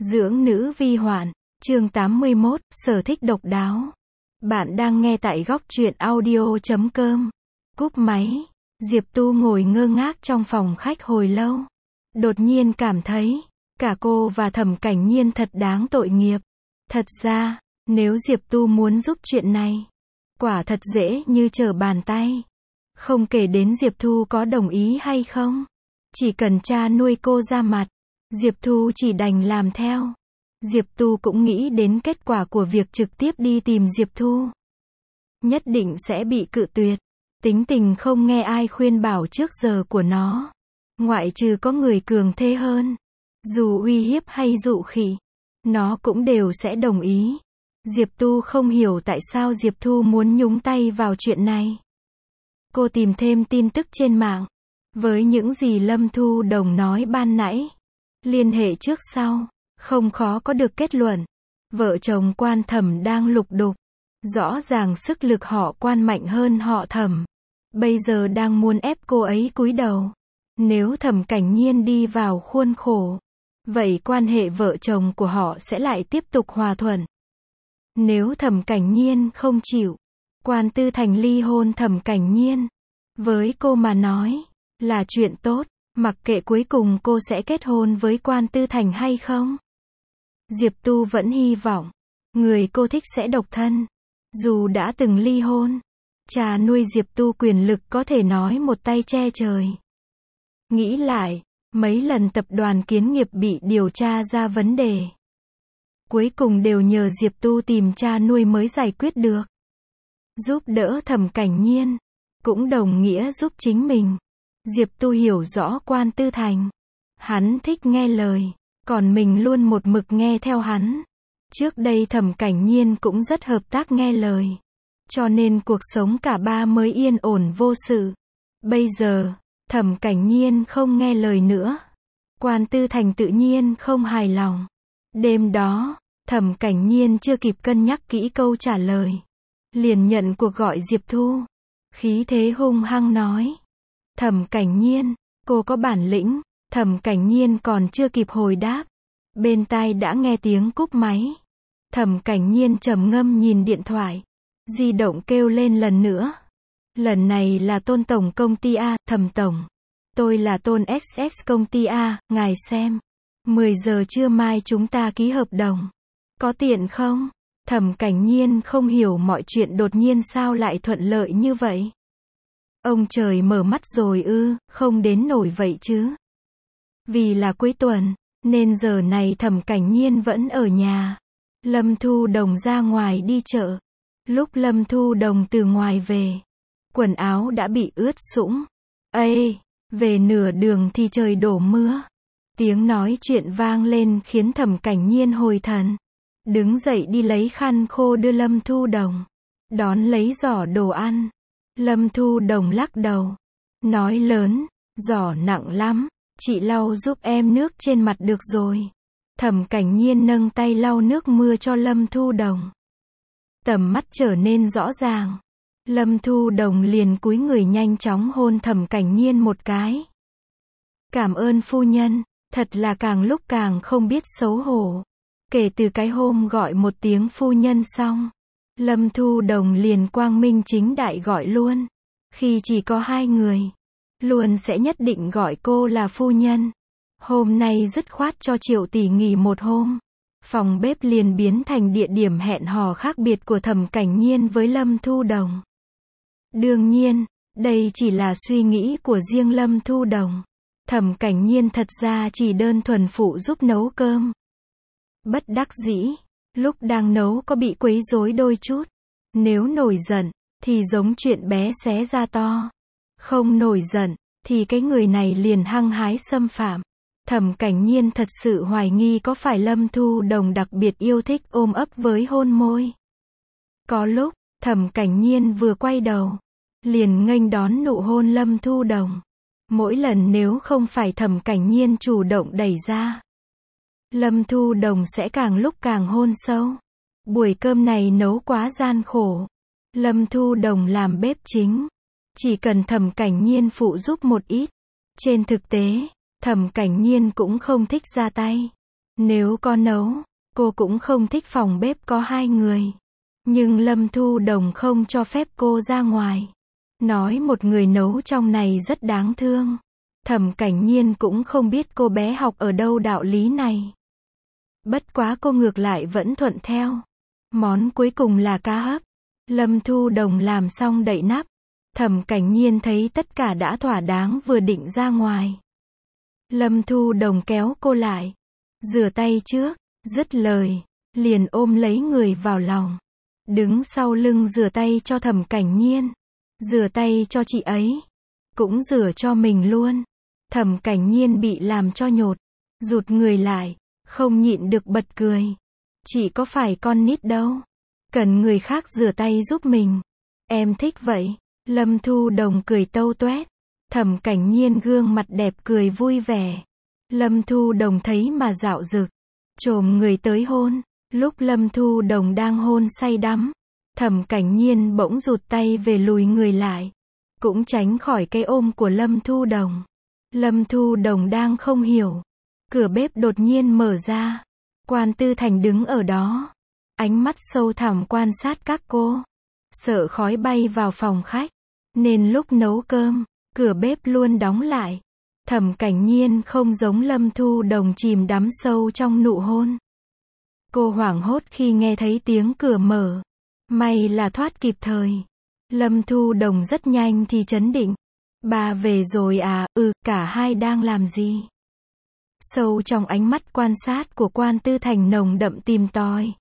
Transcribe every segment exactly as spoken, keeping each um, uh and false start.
Dưỡng nữ vi hoạn, chương tám mươi mốt, sở thích độc đáo. Bạn đang nghe tại góc truyện audio chấm com. Cúp máy, Diệp Tu ngồi ngơ ngác trong phòng khách hồi lâu. Đột nhiên cảm thấy, cả cô và Thẩm Cảnh Nhiên thật đáng tội nghiệp. Thật ra, nếu Diệp Tu muốn giúp chuyện này, quả thật dễ như trở bàn tay. Không kể đến Diệp Thu có đồng ý hay không. Chỉ cần cha nuôi cô ra mặt, Diệp Thu chỉ đành làm theo. Diệp Tu cũng nghĩ đến kết quả của việc trực tiếp đi tìm Diệp Thu. Nhất định sẽ bị cự tuyệt. Tính tình không nghe ai khuyên bảo trước giờ của nó. Ngoại trừ có người cường thế hơn. Dù uy hiếp hay dụ khỉ, nó cũng đều sẽ đồng ý. Diệp Tu không hiểu tại sao Diệp Thu muốn nhúng tay vào chuyện này. Cô tìm thêm tin tức trên mạng. Với những gì Lâm Thu Đồng nói ban nãy, liên hệ trước sau, không khó có được kết luận. Vợ chồng Quan Thẩm đang lục đục. Rõ ràng sức lực họ Quan mạnh hơn họ Thẩm. Bây giờ đang muốn ép cô ấy cúi đầu. Nếu Thẩm Cảnh Nhiên đi vào khuôn khổ, vậy quan hệ vợ chồng của họ sẽ lại tiếp tục hòa thuận. Nếu Thẩm Cảnh Nhiên không chịu, Quan Tư Thành ly hôn Thẩm Cảnh Nhiên, với cô mà nói, là chuyện tốt, mặc kệ cuối cùng cô sẽ kết hôn với Quan Tư Thành hay không. Diệp Tu vẫn hy vọng, người cô thích sẽ độc thân. Dù đã từng ly hôn, cha nuôi Diệp Tu quyền lực có thể nói một tay che trời. Nghĩ lại, mấy lần tập đoàn Kiến Nghiệp bị điều tra ra vấn đề, cuối cùng đều nhờ Diệp Tu tìm cha nuôi mới giải quyết được. Giúp đỡ Thẩm Cảnh Nhiên, cũng đồng nghĩa giúp chính mình. Diệp Tu hiểu rõ Quan Tư Thành. Hắn thích nghe lời, còn mình luôn một mực nghe theo hắn. Trước đây Thẩm Cảnh Nhiên cũng rất hợp tác nghe lời. Cho nên cuộc sống cả ba mới yên ổn vô sự. Bây giờ, Thẩm Cảnh Nhiên không nghe lời nữa. Quan Tư Thành tự nhiên không hài lòng. Đêm đó, Thẩm Cảnh Nhiên chưa kịp cân nhắc kỹ câu trả lời, liền nhận cuộc gọi Diệp Thu. Khí thế hung hăng nói: Thẩm Cảnh Nhiên, cô có bản lĩnh. Thẩm Cảnh Nhiên còn chưa kịp hồi đáp, bên tai đã nghe tiếng cúp máy. Thẩm Cảnh Nhiên trầm ngâm nhìn điện thoại, di động kêu lên lần nữa. Lần này là Tôn tổng công ty A. Thẩm tổng, tôi là Tôn ét ét công ty A, ngài xem. mười giờ trưa mai chúng ta ký hợp đồng. Có tiện không? Thẩm Cảnh Nhiên không hiểu mọi chuyện đột nhiên sao lại thuận lợi như vậy. Ông trời mở mắt rồi ư, không đến nổi vậy chứ. Vì là cuối tuần, nên giờ này Thẩm Cảnh Nhiên vẫn ở nhà. Lâm Thu Đồng ra ngoài đi chợ. Lúc Lâm Thu Đồng từ ngoài về, quần áo đã bị ướt sũng. Ê, về nửa đường thì trời đổ mưa. Tiếng nói chuyện vang lên khiến Thẩm Cảnh Nhiên hồi thần. Đứng dậy đi lấy khăn khô đưa Lâm Thu Đồng. Đón lấy giỏ đồ ăn. Lâm Thu Đồng lắc đầu, nói lớn: giỏ nặng lắm, chị lau giúp em nước trên mặt được rồi. Thẩm Cảnh Nhiên nâng tay lau nước mưa cho Lâm Thu Đồng. Tầm mắt trở nên rõ ràng. Lâm Thu Đồng liền cúi người nhanh chóng hôn Thẩm Cảnh Nhiên một cái. Cảm ơn phu nhân, thật là càng lúc càng không biết xấu hổ. Kể từ cái hôm gọi một tiếng phu nhân xong, Lâm Thu Đồng liền quang minh chính đại gọi luôn. Khi chỉ có hai người, luôn sẽ nhất định gọi cô là phu nhân. Hôm nay dứt khoát cho Triệu tỷ nghỉ một hôm. Phòng bếp liền biến thành địa điểm hẹn hò khác biệt của Thẩm Cảnh Nhiên với Lâm Thu Đồng. Đương nhiên, đây chỉ là suy nghĩ của riêng Lâm Thu Đồng. Thẩm Cảnh Nhiên thật ra chỉ đơn thuần phụ giúp nấu cơm. Bất đắc dĩ, lúc đang nấu có bị quấy rối đôi chút. Nếu nổi giận, thì giống chuyện bé xé ra to. Không nổi giận, thì cái người này liền hăng hái xâm phạm. Thẩm Cảnh Nhiên thật sự hoài nghi có phải Lâm Thu Đồng đặc biệt yêu thích ôm ấp với hôn môi. Có lúc, Thẩm Cảnh Nhiên vừa quay đầu, liền nghênh đón nụ hôn Lâm Thu Đồng. Mỗi lần nếu không phải Thẩm Cảnh Nhiên chủ động đẩy ra, Lâm Thu Đồng sẽ càng lúc càng hôn sâu. Buổi cơm này nấu quá gian khổ. Lâm Thu Đồng làm bếp chính, chỉ cần Thẩm Cảnh Nhiên phụ giúp một ít. Trên thực tế, Thẩm Cảnh Nhiên cũng không thích ra tay. Nếu có nấu, cô cũng không thích phòng bếp có hai người. Nhưng Lâm Thu Đồng không cho phép cô ra ngoài. Nói một người nấu trong này rất đáng thương. Thẩm Cảnh Nhiên cũng không biết cô bé học ở đâu đạo lý này. Bất quá cô ngược lại vẫn thuận theo. Món cuối cùng là cá hấp. Lâm Thu Đồng làm xong đậy nắp. Thẩm Cảnh Nhiên thấy tất cả đã thỏa đáng vừa định ra ngoài. Lâm Thu Đồng kéo cô lại. Rửa tay trước, dứt lời, liền ôm lấy người vào lòng. Đứng sau lưng rửa tay cho Thẩm Cảnh Nhiên. Rửa tay cho chị ấy. Cũng rửa cho mình luôn. Thẩm Cảnh Nhiên bị làm cho nhột. Rụt người lại. Không nhịn được bật cười. Chị có phải con nít đâu. Cần người khác rửa tay giúp mình. Em thích vậy. Lâm Thu Đồng cười tâu tuét. Thẩm Cảnh Nhiên gương mặt đẹp cười vui vẻ. Lâm Thu Đồng thấy mà dạo dực. Chồm người tới hôn. Lúc Lâm Thu Đồng đang hôn say đắm. Thẩm Cảnh Nhiên bỗng rụt tay về lùi người lại. Cũng tránh khỏi cái ôm của Lâm Thu Đồng. Lâm Thu Đồng đang không hiểu. Cửa bếp đột nhiên mở ra. Quan Tư Thành đứng ở đó. Ánh mắt sâu thẳm quan sát các cô. Sợ khói bay vào phòng khách. Nên lúc nấu cơm, cửa bếp luôn đóng lại. Thẩm Cảnh Nhiên không giống Lâm Thu Đồng chìm đắm sâu trong nụ hôn. Cô hoảng hốt khi nghe thấy tiếng cửa mở. May là thoát kịp thời. Lâm Thu Đồng rất nhanh thì trấn định. Bà về rồi à, ừ, cả hai đang làm gì? Sâu trong ánh mắt quan sát của Quan Tư Thành nồng đậm tìm tòi.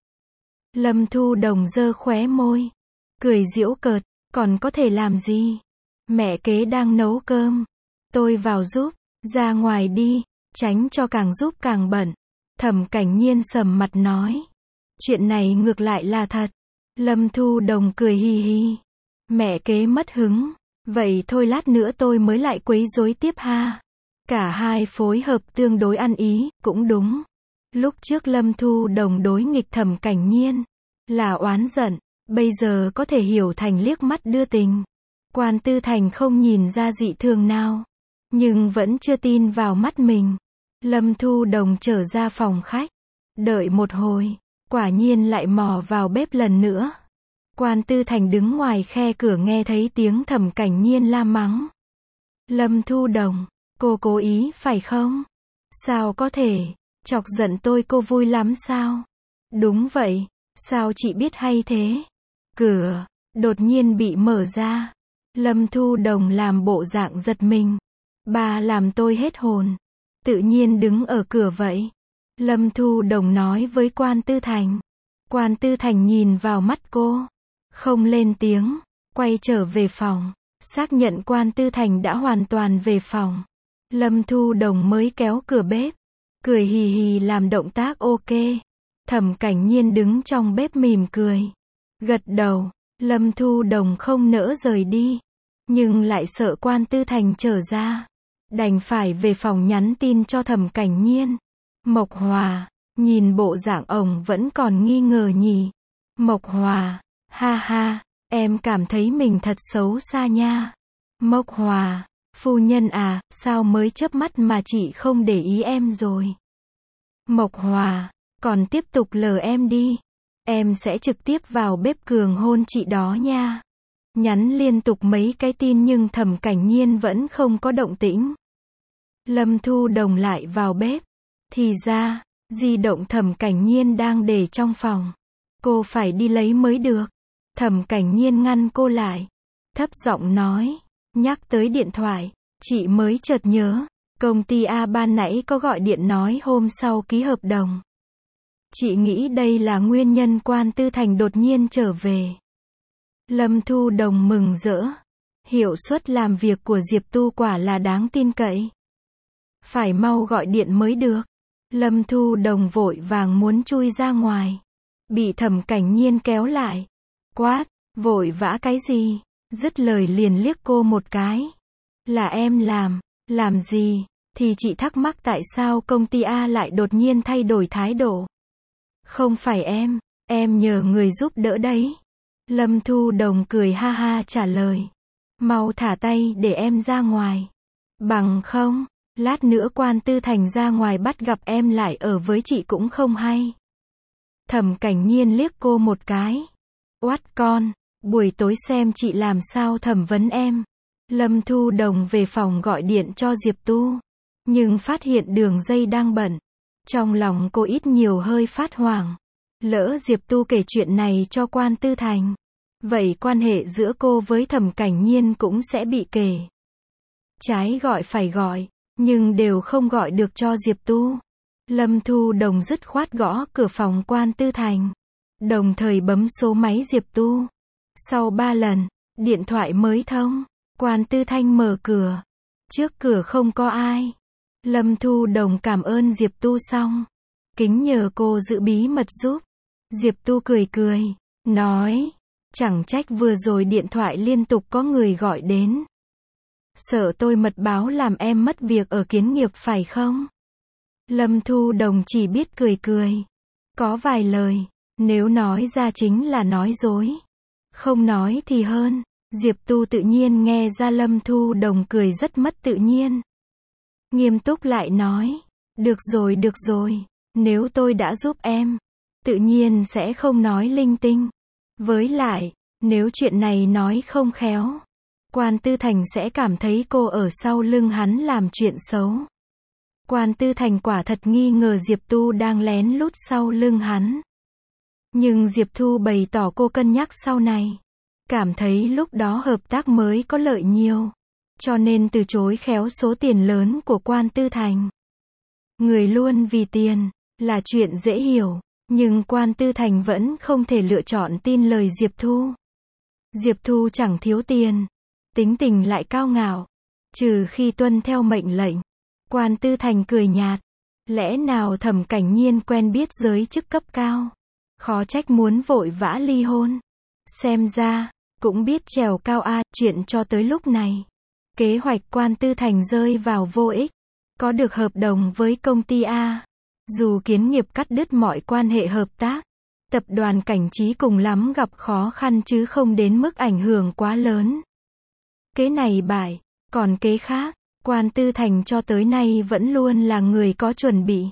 Lâm Thu Đồng giơ khóe môi. Cười giễu cợt, còn có thể làm gì? Mẹ kế đang nấu cơm. Tôi vào giúp, ra ngoài đi, tránh cho càng giúp càng bận. Thẩm Cảnh Nhiên sầm mặt nói. Chuyện này ngược lại là thật. Lâm Thu Đồng cười hì hì. Mẹ kế mất hứng. Vậy thôi lát nữa tôi mới lại quấy rối tiếp ha. Cả hai phối hợp tương đối ăn ý, cũng đúng. Lúc trước Lâm Thu Đồng đối nghịch Thẩm Cảnh Nhiên. Là oán giận. Bây giờ có thể hiểu thành liếc mắt đưa tình. Quan Tư Thành không nhìn ra dị thường nào. Nhưng vẫn chưa tin vào mắt mình. Lâm Thu Đồng trở ra phòng khách. Đợi một hồi. Quả nhiên lại mò vào bếp lần nữa. Quan Tư Thành đứng ngoài khe cửa nghe thấy tiếng Thẩm Cảnh Nhiên la mắng. Lâm Thu Đồng, cô cố ý phải không? Sao có thể? Chọc giận tôi cô vui lắm sao? Đúng vậy. Sao chị biết hay thế? Cửa đột nhiên bị mở ra. Lâm Thu Đồng làm bộ dạng giật mình. Bà làm tôi hết hồn. Tự nhiên đứng ở cửa vậy. Lâm Thu Đồng nói với Quan Tư Thành. Quan Tư Thành nhìn vào mắt cô. Không lên tiếng. Quay trở về phòng. Xác nhận Quan Tư Thành đã hoàn toàn về phòng. Lâm Thu Đồng mới kéo cửa bếp. Cười hì hì làm động tác ok. Thẩm Cảnh Nhiên đứng trong bếp mỉm cười. Gật đầu. Lâm Thu Đồng không nỡ rời đi. Nhưng lại sợ Quan Tư Thành trở ra. Đành phải về phòng nhắn tin cho Thẩm Cảnh Nhiên. Mộc Hòa, nhìn bộ dạng ổng vẫn còn nghi ngờ nhỉ. Mộc Hòa, ha ha, em cảm thấy mình thật xấu xa nha. Mộc Hòa, phu nhân à, sao mới chớp mắt mà chị không để ý em rồi. Mộc Hòa, còn tiếp tục lờ em đi. Em sẽ trực tiếp vào bếp cường hôn chị đó nha. Nhắn liên tục mấy cái tin nhưng Thẩm Cảnh Nhiên vẫn không có động tĩnh. Lâm Thu Đồng lại vào bếp. Thì ra, di động Thẩm Cảnh Nhiên đang để trong phòng. Cô phải đi lấy mới được. Thẩm Cảnh Nhiên ngăn cô lại. Thấp giọng nói. Nhắc tới điện thoại. Chị mới chợt nhớ. Công ty A ban nãy có gọi điện nói hôm sau ký hợp đồng. Chị nghĩ đây là nguyên nhân Quan Tư Thành đột nhiên trở về. Lâm Thu Đồng mừng rỡ. Hiệu suất làm việc của Diệp Tu quả là đáng tin cậy. Phải mau gọi điện mới được. Lâm Thu Đồng vội vàng muốn chui ra ngoài. Bị Thẩm Cảnh Nhiên kéo lại. Quát, vội vã cái gì? Dứt lời liền liếc cô một cái. Là em làm, làm gì? Thì chị thắc mắc tại sao công ty A lại đột nhiên thay đổi thái độ. Không phải em, em nhờ người giúp đỡ đấy. Lâm Thu Đồng cười ha ha trả lời. Mau thả tay để em ra ngoài. Bằng không, Lát nữa Quan Tư Thành ra ngoài bắt gặp em lại ở với chị cũng không hay. Thẩm Cảnh Nhiên liếc cô một cái. Oát con, buổi tối xem chị làm sao thẩm vấn em. Lâm Thu Đồng về phòng gọi điện cho Diệp Tu, nhưng phát hiện đường dây đang bận. Trong lòng cô ít nhiều hơi phát hoảng. Lỡ Diệp Tu kể chuyện này cho Quan Tư Thành, vậy quan hệ giữa cô với Thẩm Cảnh Nhiên cũng sẽ bị kể. Trái gọi phải gọi, nhưng đều không gọi được cho Diệp Tu. Lâm Thu Đồng dứt khoát gõ cửa phòng Quan Tư Thành, đồng thời bấm số máy Diệp Tu. Sau ba lần, điện thoại mới thông. Quan Tư Thành mở cửa. Trước cửa không có ai. Lâm Thu Đồng cảm ơn Diệp Tu xong, kính nhờ cô giữ bí mật giúp. Diệp Tu cười cười, nói, chẳng trách vừa rồi điện thoại liên tục có người gọi đến. Sợ tôi mật báo làm em mất việc ở Kiến Nghiệp phải không? Lâm Thu Đồng chỉ biết cười cười. Có vài lời, nếu nói ra chính là nói dối. Không nói thì hơn. Diệp Tu tự nhiên nghe ra Lâm Thu Đồng cười rất mất tự nhiên. Nghiêm túc lại nói, được rồi được rồi, nếu tôi đã giúp em, tự nhiên sẽ không nói linh tinh. Với lại, nếu chuyện này nói không khéo, Quan Tư Thành sẽ cảm thấy cô ở sau lưng hắn làm chuyện xấu. Quan Tư Thành quả thật nghi ngờ Diệp Tu đang lén lút sau lưng hắn. Nhưng Diệp Thu bày tỏ cô cân nhắc sau này, cảm thấy lúc đó hợp tác mới có lợi nhiều, cho nên từ chối khéo số tiền lớn của Quan Tư Thành. Người luôn vì tiền, là chuyện dễ hiểu, nhưng Quan Tư Thành vẫn không thể lựa chọn tin lời Diệp Thu. Diệp Thu chẳng thiếu tiền, tính tình lại cao ngạo, trừ khi tuân theo mệnh lệnh. Quan Tư Thành cười nhạt, lẽ nào Thẩm Cảnh Nhiên quen biết giới chức cấp cao, khó trách muốn vội vã ly hôn. Xem ra, cũng biết trèo cao a, chuyện cho tới lúc này. Kế hoạch Quan Tư Thành rơi vào vô ích, có được hợp đồng với công ty A. Dù Kiến Nghiệp cắt đứt mọi quan hệ hợp tác, tập đoàn Cảnh Trí cùng lắm gặp khó khăn chứ không đến mức ảnh hưởng quá lớn. Kế này bại, còn kế khác, Quan Tư Thành cho tới nay vẫn luôn là người có chuẩn bị.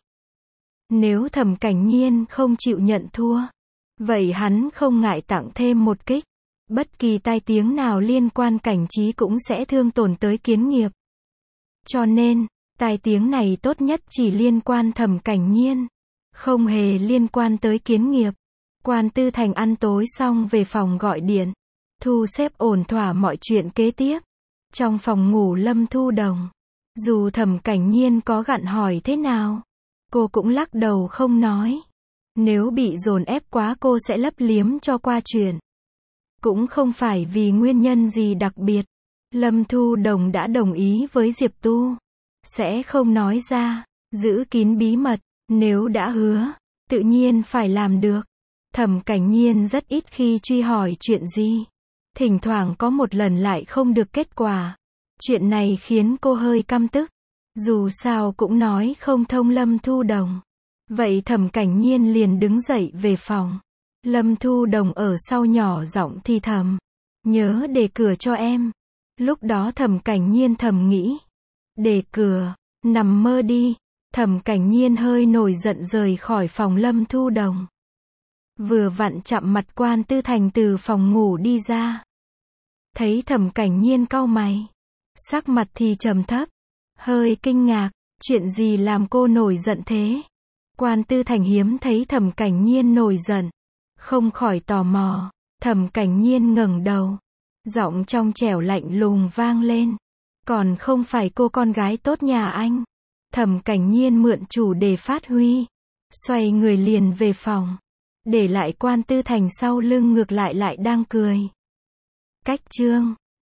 Nếu Thẩm Cảnh Nhiên không chịu nhận thua, vậy hắn không ngại tặng thêm một kích. Bất kỳ tai tiếng nào liên quan Cảnh Trí cũng sẽ thương tổn tới Kiến Nghiệp. Cho nên, tai tiếng này tốt nhất chỉ liên quan Thẩm Cảnh Nhiên, không hề liên quan tới Kiến Nghiệp. Quan Tư Thành ăn tối xong về phòng gọi điện, thu xếp ổn thỏa mọi chuyện kế tiếp. Trong phòng ngủ Lâm Thu Đồng, dù Thẩm Cảnh Nhiên có gặn hỏi thế nào, cô cũng lắc đầu không nói. Nếu bị dồn ép quá cô sẽ lấp liếm cho qua chuyện. Cũng không phải vì nguyên nhân gì đặc biệt. Lâm Thu Đồng đã đồng ý với Diệp Tu, sẽ không nói ra, giữ kín bí mật. Nếu đã hứa, tự nhiên phải làm được. Thẩm Cảnh Nhiên rất ít khi truy hỏi chuyện gì, thỉnh thoảng có một lần lại không được kết quả. Chuyện này khiến cô hơi căm tức. Dù sao cũng nói không thông Lâm Thu Đồng. Vậy Thẩm Cảnh Nhiên liền đứng dậy về phòng. Lâm Thu Đồng ở sau nhỏ giọng thì thầm, nhớ để cửa cho em. Lúc đó Thẩm Cảnh Nhiên thầm nghĩ, để cửa, nằm mơ đi. Thẩm Cảnh Nhiên hơi nổi giận rời khỏi phòng Lâm Thu Đồng. Vừa vặn chạm mặt Quan Tư Thành từ phòng ngủ đi ra. Thấy Thẩm Cảnh Nhiên cau mày, sắc mặt thì trầm thấp, hơi kinh ngạc, chuyện gì làm cô nổi giận thế? Quan Tư Thành hiếm thấy Thẩm Cảnh Nhiên nổi giận, không khỏi tò mò. Thẩm Cảnh Nhiên ngẩng đầu, giọng trong trẻo lạnh lùng vang lên, còn không phải cô con gái tốt nhà anh. Thẩm Cảnh Nhiên mượn chủ đề phát huy, xoay người liền về phòng, để lại Quan Tư Thành sau lưng ngược lại lại đang cười. Cách chương